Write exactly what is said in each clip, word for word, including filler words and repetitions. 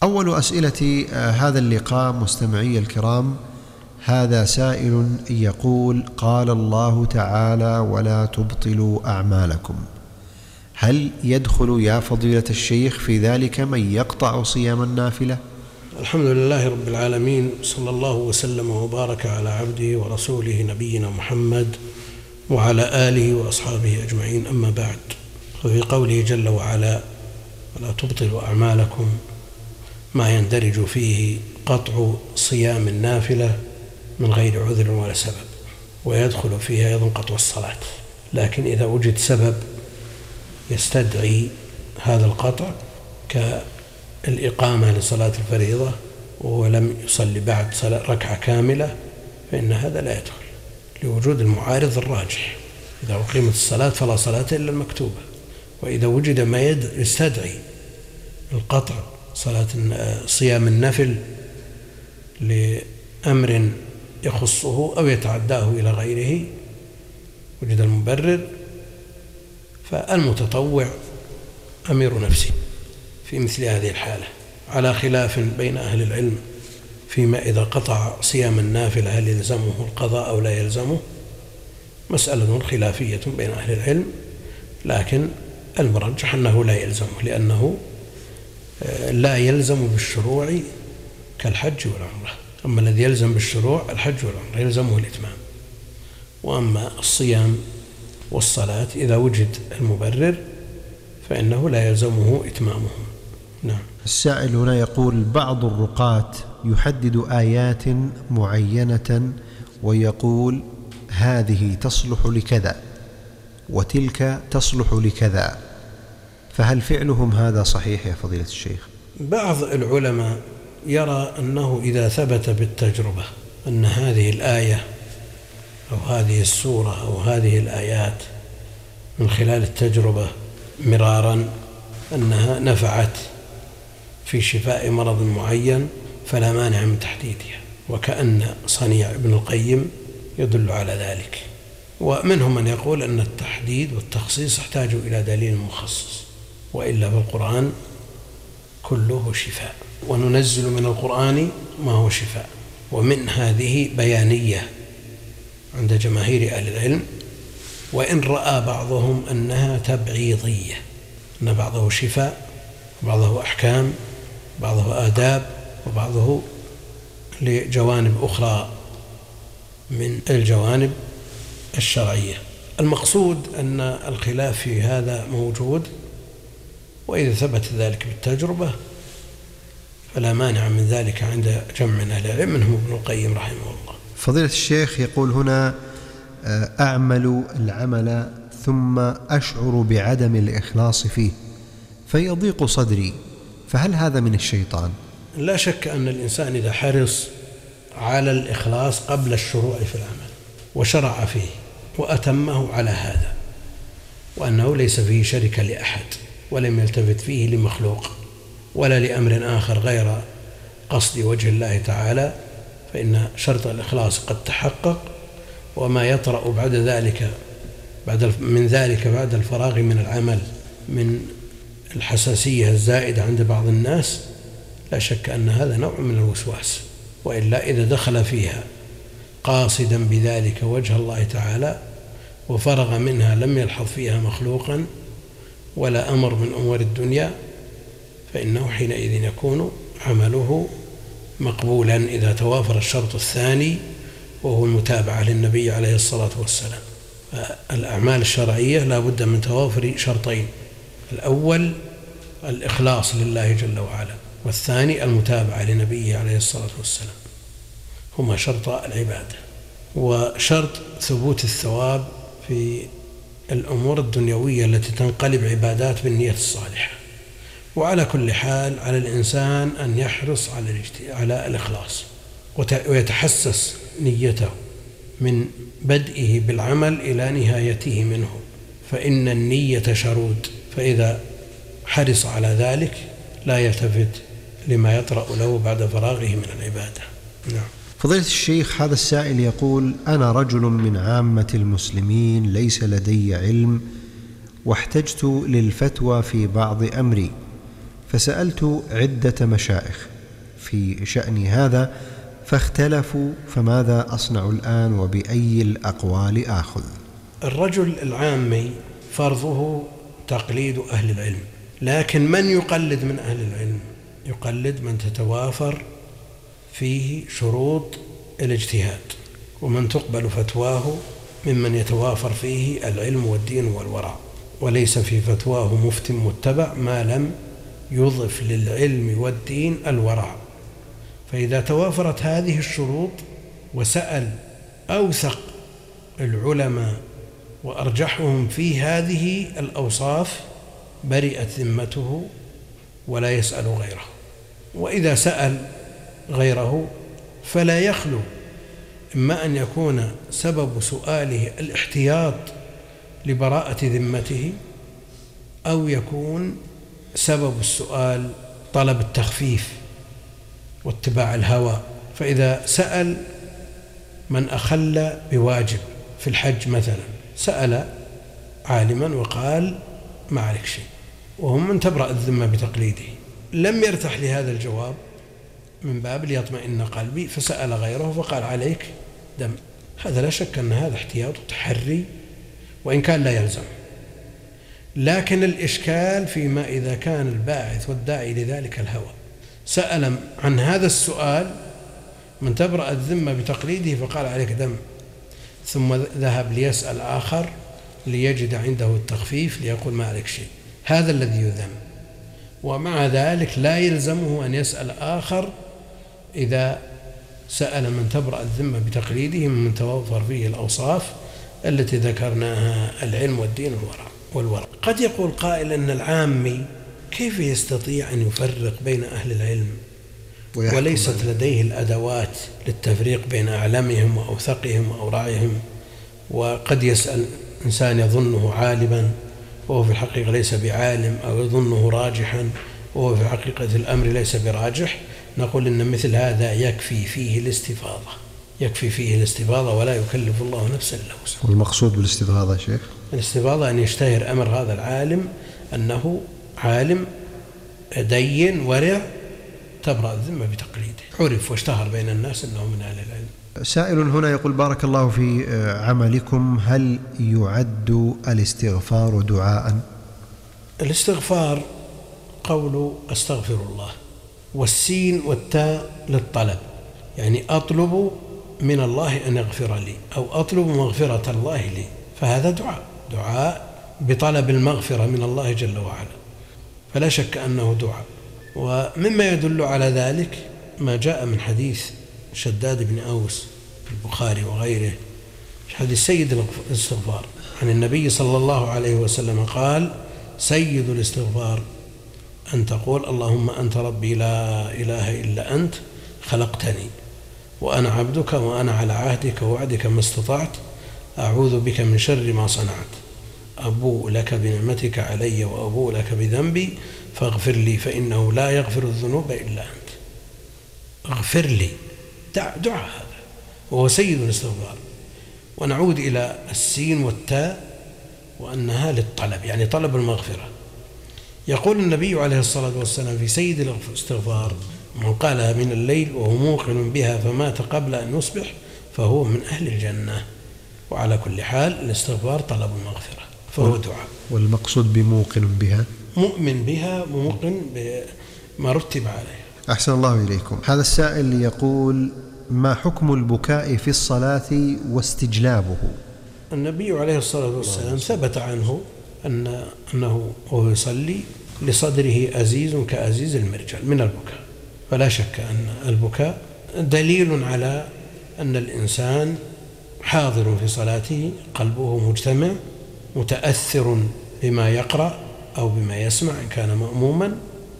أول أسئلة هذا اللقاء مستمعي الكرام، هذا سائل يقول: قال الله تعالى: ولا تبطلوا أعمالكم. هل يدخل يا فضيلة الشيخ في ذلك من يقطع صيام النافلة؟ الحمد لله رب العالمين، صلى الله وسلم وبارك على عبده ورسوله نبينا محمد وعلى آله وأصحابه أجمعين، أما بعد. ففي قوله جل وعلا: ولا تبطلوا أعمالكم، ما يندرج فيه قطع صيام النافلة من غير عذر ولا سبب، ويدخل فيها أيضا قطع الصلاة. لكن إذا وجد سبب يستدعي هذا القطع كالإقامة لصلاة الفريضة ولم يصلي بعد ركعة كاملة، فإن هذا لا يدخل لوجود المعارض الراجح. إذا أقيمت الصلاة فلا صلاة إلا المكتوبة. وإذا وجد ما يستدعي القطع صلاة صيام النفل لأمر يخصه أو يتعداه إلى غيره، وجد المبرر، فالمتطوع أمير نفسه في مثل هذه الحالة، على خلاف بين أهل العلم فيما إذا قطع صيام النافلة هل يلزمه القضاء أو لا يلزمه. مسألة خلافية بين أهل العلم، لكن المرجح أنه لا يلزمه، لأنه لا يلزم بالشروع كالحج والعمرة. أما الذي يلزم بالشروع الحج والعمرة يلزمه الإتمام، وأما الصيام والصلاة إذا وجد المبرر فإنه لا يلزمه إتمامهم. نعم. السائل هنا يقول: بعض الرقاة يحدد آيات معينة ويقول هذه تصلح لكذا وتلك تصلح لكذا، فهل فعلهم هذا صحيح يا فضيلة الشيخ؟ بعض العلماء يرى أنه إذا ثبت بالتجربة أن هذه الآية أو هذه السورة أو هذه الآيات من خلال التجربة مرارا أنها نفعت في شفاء مرض معين، فلا مانع من تحديدها، وكأن صنيع ابن القيم يدل على ذلك. ومنهم من يقول أن التحديد والتخصيص يحتاج إلى دليل مخصص، وإلا فالقرآن كله شفاء، وننزل من القرآن ما هو شفاء. ومن هذه بيانية عند جماهير أهل العلم، وإن رأى بعضهم أنها تبعيضية، أن بعضه شفاء وبعضه أحكام، بعضه آداب، وبعضه لجوانب أخرى من الجوانب الشرعية. المقصود أن الخلاف في هذا موجود، وإذا ثبت ذلك بالتجربة فلا مانع من ذلك عند جمع من أهل العلم، منهم ابن القيم رحمه الله. فضيلة الشيخ يقول هنا: أعمل العمل ثم أشعر بعدم الإخلاص فيه فيضيق صدري، فهل هذا من الشيطان؟ لا شك أن الإنسان إذا حرص على الإخلاص قبل الشروع في العمل وشرع فيه وأتمه على هذا، وأنه ليس فيه شركة لأحد ولم يلتفت فيه لمخلوق ولا لأمر آخر غير قصد وجه الله تعالى، فإن شرط الإخلاص قد تحقق. وما يطرأ بعد ذلك بعد من ذلك بعد الفراغ من العمل من الحساسية الزائدة عند بعض الناس، لا شك أن هذا نوع من الوسواس. وإلا إذا دخل فيها قاصدا بذلك وجه الله تعالى وفرغ منها لم يلحظ فيها مخلوقا ولا أمر من أمور الدنيا، فإنه حينئذ يكون عمله مقبولا إذا توافر الشرط الثاني وهو المتابعة للنبي عليه الصلاة والسلام. الأعمال الشرعية لا بد من توافر شرطين: الأول الإخلاص لله جل وعلا، والثاني المتابعة لنبيه عليه الصلاة والسلام، هما شرط العبادة. وشرط ثبوت الثواب في الأمور الدنيوية التي تنقلب عبادات بالنية الصالحة. وعلى كل حال على الإنسان أن يحرص على على الإخلاص ويتحسس نيته من بدئه بالعمل إلى نهايته منه، فإن النية شرود، فإذا حرص على ذلك لا يلتفت لما يطرأ له بعد فراغه من العبادة. نعم. فضيلة الشيخ، هذا السائل يقول: أنا رجل من عامة المسلمين ليس لدي علم، واحتجت للفتوى في بعض أمري، فسألت عدة مشايخ في شأن هذا فاختلفوا، فماذا أصنع الآن وبأي الأقوال آخذ؟ الرجل العامي فرضه تقليد أهل العلم، لكن من يقلد من أهل العلم؟ يقلد من تتوافر فيه شروط الاجتهاد، ومن تقبل فتواه ممن يتوافر فيه العلم والدين والورع، وليس في فتواه مفت متبع ما لم يضف للعلم والدين الورع. فإذا توافرت هذه الشروط وسأل أوثق العلماء وأرجحهم في هذه الأوصاف برئت ذمته ولا يسأل غيره. وإذا سأل غيره فلا يخلو إما أن يكون سبب سؤاله الاحتياط لبراءة ذمته، أو يكون سبب السؤال طلب التخفيف واتباع الهوى. فإذا سأل من أخل بواجب في الحج مثلا، سأل عالما وقال ما عليك شيء، وهم من تبرأ الذمة بتقليده، لم يرتاح لهذا الجواب من باب ليطمئن قلبي فسأل غيره فقال عليك دم. هذا لا شك أن هذا احتياط وتحري وإن كان لا يلزم. لكن الإشكال فيما إذا كان الباعث والداعي لذلك الهوى، سأل عن هذا السؤال من تبرأ الذمة بتقليده فقال عليك دم، ثم ذهب ليسأل آخر ليجد عنده التخفيف ليقول ما عليك شيء، هذا الذي يذم. ومع ذلك لا يلزمه أن يسأل آخر إذا سأل من تبرأ الذمة بتقليده من توفر فيه الأوصاف التي ذكرناها، العلم والدين والورع. قد يقول قائل أن العامي كيف يستطيع أن يفرق بين أهل العلم وليست لديه الأدوات للتفريق بين أعلمهم وأوثقهم وأورعهم؟ وقد يسأل إنسان يظنه عالما وهو في الحقيقة ليس بعالم، أو يظنه راجحا وهو في حقيقة الأمر ليس براجح. نقول إن مثل هذا يكفي فيه الاستفاضة، يكفي فيه الاستفاضة ولا يكلف الله نفسا إلا وسعها. والمقصود بالاستفاضة يا شيخ؟ الاستفاضة أن يشتهر أمر هذا العالم أنه عالم دين ورع تبرأ الذمة بتقليده، عرف واشتهر بين الناس أنه من أهل العلم. سائل هنا يقول بارك الله في عملكم، هل يعد الاستغفار دعاء؟ الاستغفار قول أستغفر الله، والسين والتاء للطلب، يعني أطلب من الله أن يغفر لي أو أطلب مغفرة الله لي، فهذا دعاء دعاء بطلب المغفرة من الله جل وعلا، فلا شك أنه دعاء. ومما يدل على ذلك ما جاء من حديث شداد بن أوس في البخاري وغيره، حديث سيد الاستغفار عن النبي صلى الله عليه وسلم قال: سيد الاستغفار أن تقول اللهم أنت ربي لا إله إلا أنت خلقتني وأنا عبدك وأنا على عهدك ووعدك ما استطعت أعوذ بك من شر ما صنعت أبوء لك بنعمتك علي وأبوء لك بذنبي فاغفر لي فإنه لا يغفر الذنوب إلا أنت. اغفر لي، دعاء هذا وهو سيد الاستغفار. ونعود إلى السين والتاء وأنها للطلب، يعني طلب المغفرة. يقول النبي عليه الصلاة والسلام في سيد الاستغفار: من قالها من الليل وهو موقن بها فمات قبل أن يصبح فهو من أهل الجنة. وعلى كل حال الاستغفار طلب المغفرة فهو دعاء. والمقصود بموقن بها مؤمن بها، موقن بما رتب عليه. أحسن الله إليكم. هذا السائل يقول: ما حكم البكاء في الصلاة واستجلابه؟ النبي عليه الصلاة والسلام ثبت عنه أن أنه وهو يصلي لصدره أزيز كأزيز المرجل من البكاء، فلا شك أن البكاء دليل على أن الإنسان حاضر في صلاته، قلبه مجتمع، متأثر بما يقرأ أو بما يسمع إن كان مأموما،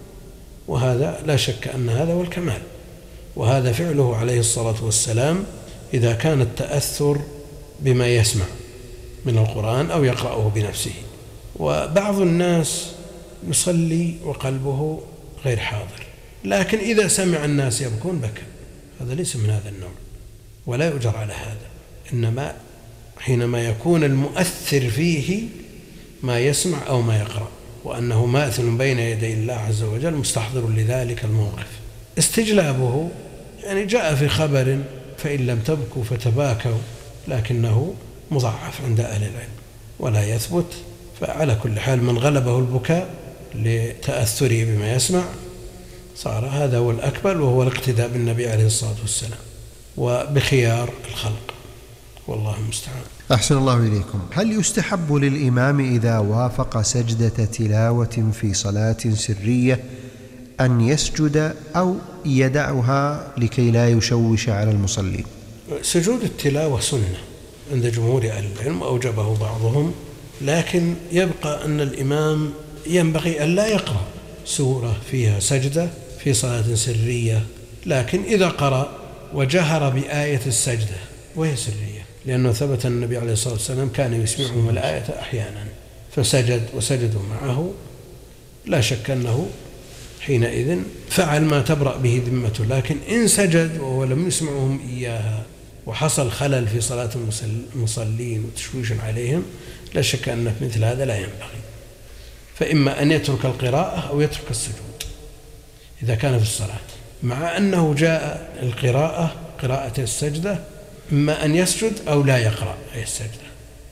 وهذا لا شك أن هذا هو الكمال. وهذا فعله عليه الصلاة والسلام إذا كان التأثر بما يسمع من القرآن أو يقرأه بنفسه. وبعض الناس يصلي وقلبه غير حاضر، لكن إذا سمع الناس يبكون بكى، هذا ليس من هذا النوع ولا يؤجر على هذا. إنما حينما يكون المؤثر فيه ما يسمع أو ما يقرأ، وأنه ماثل بين يدي الله عز وجل مستحضر لذلك الموقف. استجلابه يعني جاء في خبر فإن لم تبكوا فتباكوا، لكنه مضاعف عند أهل العلم ولا يثبت. فعلى كل حال من غلبه البكاء لتأثره بما يسمع صار هذا هو الأكمل، وهو الاقتداء بالنبي عليه الصلاة والسلام وبخيار الخلق، والله المستعان. أحسن الله إليكم. هل يستحب للإمام إذا وافق سجدة تلاوة في صلاة سرية أن يسجد أو يدعها لكي لا يشوش على المصلين؟ سجود التلاوة سنة عند جمهور أهل العلم، أوجبه بعضهم، لكن يبقى أن الإمام ينبغي أن لا يقرأ سورة فيها سجدة في صلاة سرية، لكن إذا قرأ وجهر بآية السجدة وهي سرية، لأنه ثبت أن النبي عليه الصلاة والسلام كان يسمعهم الآية أحيانا فسجد وسجدوا معه، لا شك أنه حينئذ فعل ما تبرأ به ذمته. لكن إن سجد وهو لم يسمعهم إياها وحصل خلل في صلاة المصلين وتشويش عليهم، لا شك أن مثل هذا لا ينبغي، فإما أن يترك القراءة أو يترك السجود إذا كان في الصلاة، مع أنه جاء القراءة قراءة السجدة إما أن يسجد أو لا يقرأ آية السجدة،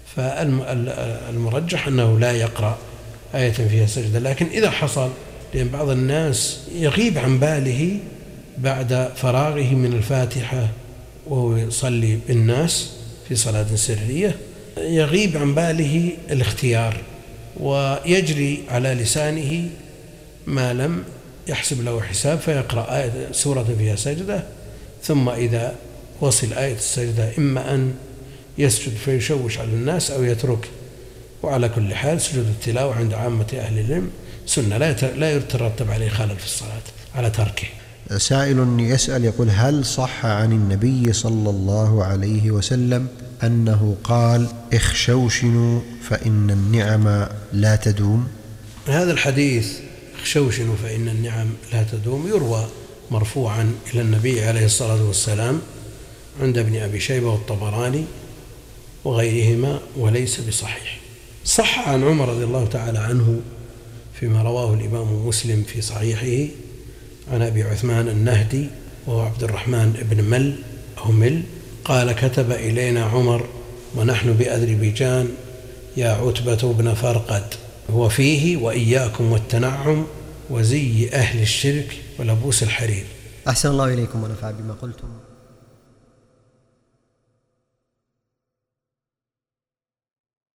فالمرجح أنه لا يقرأ آية فيها سجدة. لكن إذا حصل، لأن بعض الناس يغيب عن باله بعد فراغه من الفاتحة وهو يصلي بالناس في صلاة سرية، يغيب عن باله الاختيار ويجري على لسانه ما لم يحسب له حساب، فيقرأ آية سورة فيها سجدة، ثم إذا وصل آية السجدة إما أن يسجد فيشوش على الناس أو يترك. وعلى كل حال سجود التلاوة عند عامة أهل العلم سنة لا يترتب عليه خلل في الصلاة على تركه. سائل يسأل يقول: هل صح عن النبي صلى الله عليه وسلم أنه قال: اخشوشنوا فإن النعم لا تدوم؟ هذا الحديث اخشوشنوا فإن النعم لا تدوم يروى مرفوعا إلى النبي عليه الصلاة والسلام عند ابن أبي شيبة والطبراني وغيرهما، وليس بصحيح. صح عن عمر رضي الله تعالى عنه فيما رواه الإمام مسلم في صحيحه عن أبي عثمان النهدي وهو عبد الرحمن بن مل أو مل قال: كتب إلينا عمر ونحن بأذربيجان يا عتبة بن فرقد، وفيه: وإياكم والتنعم وزي أهل الشرك ولبوس الحرير. أحسن الله إليكم ونفع بما قلتم.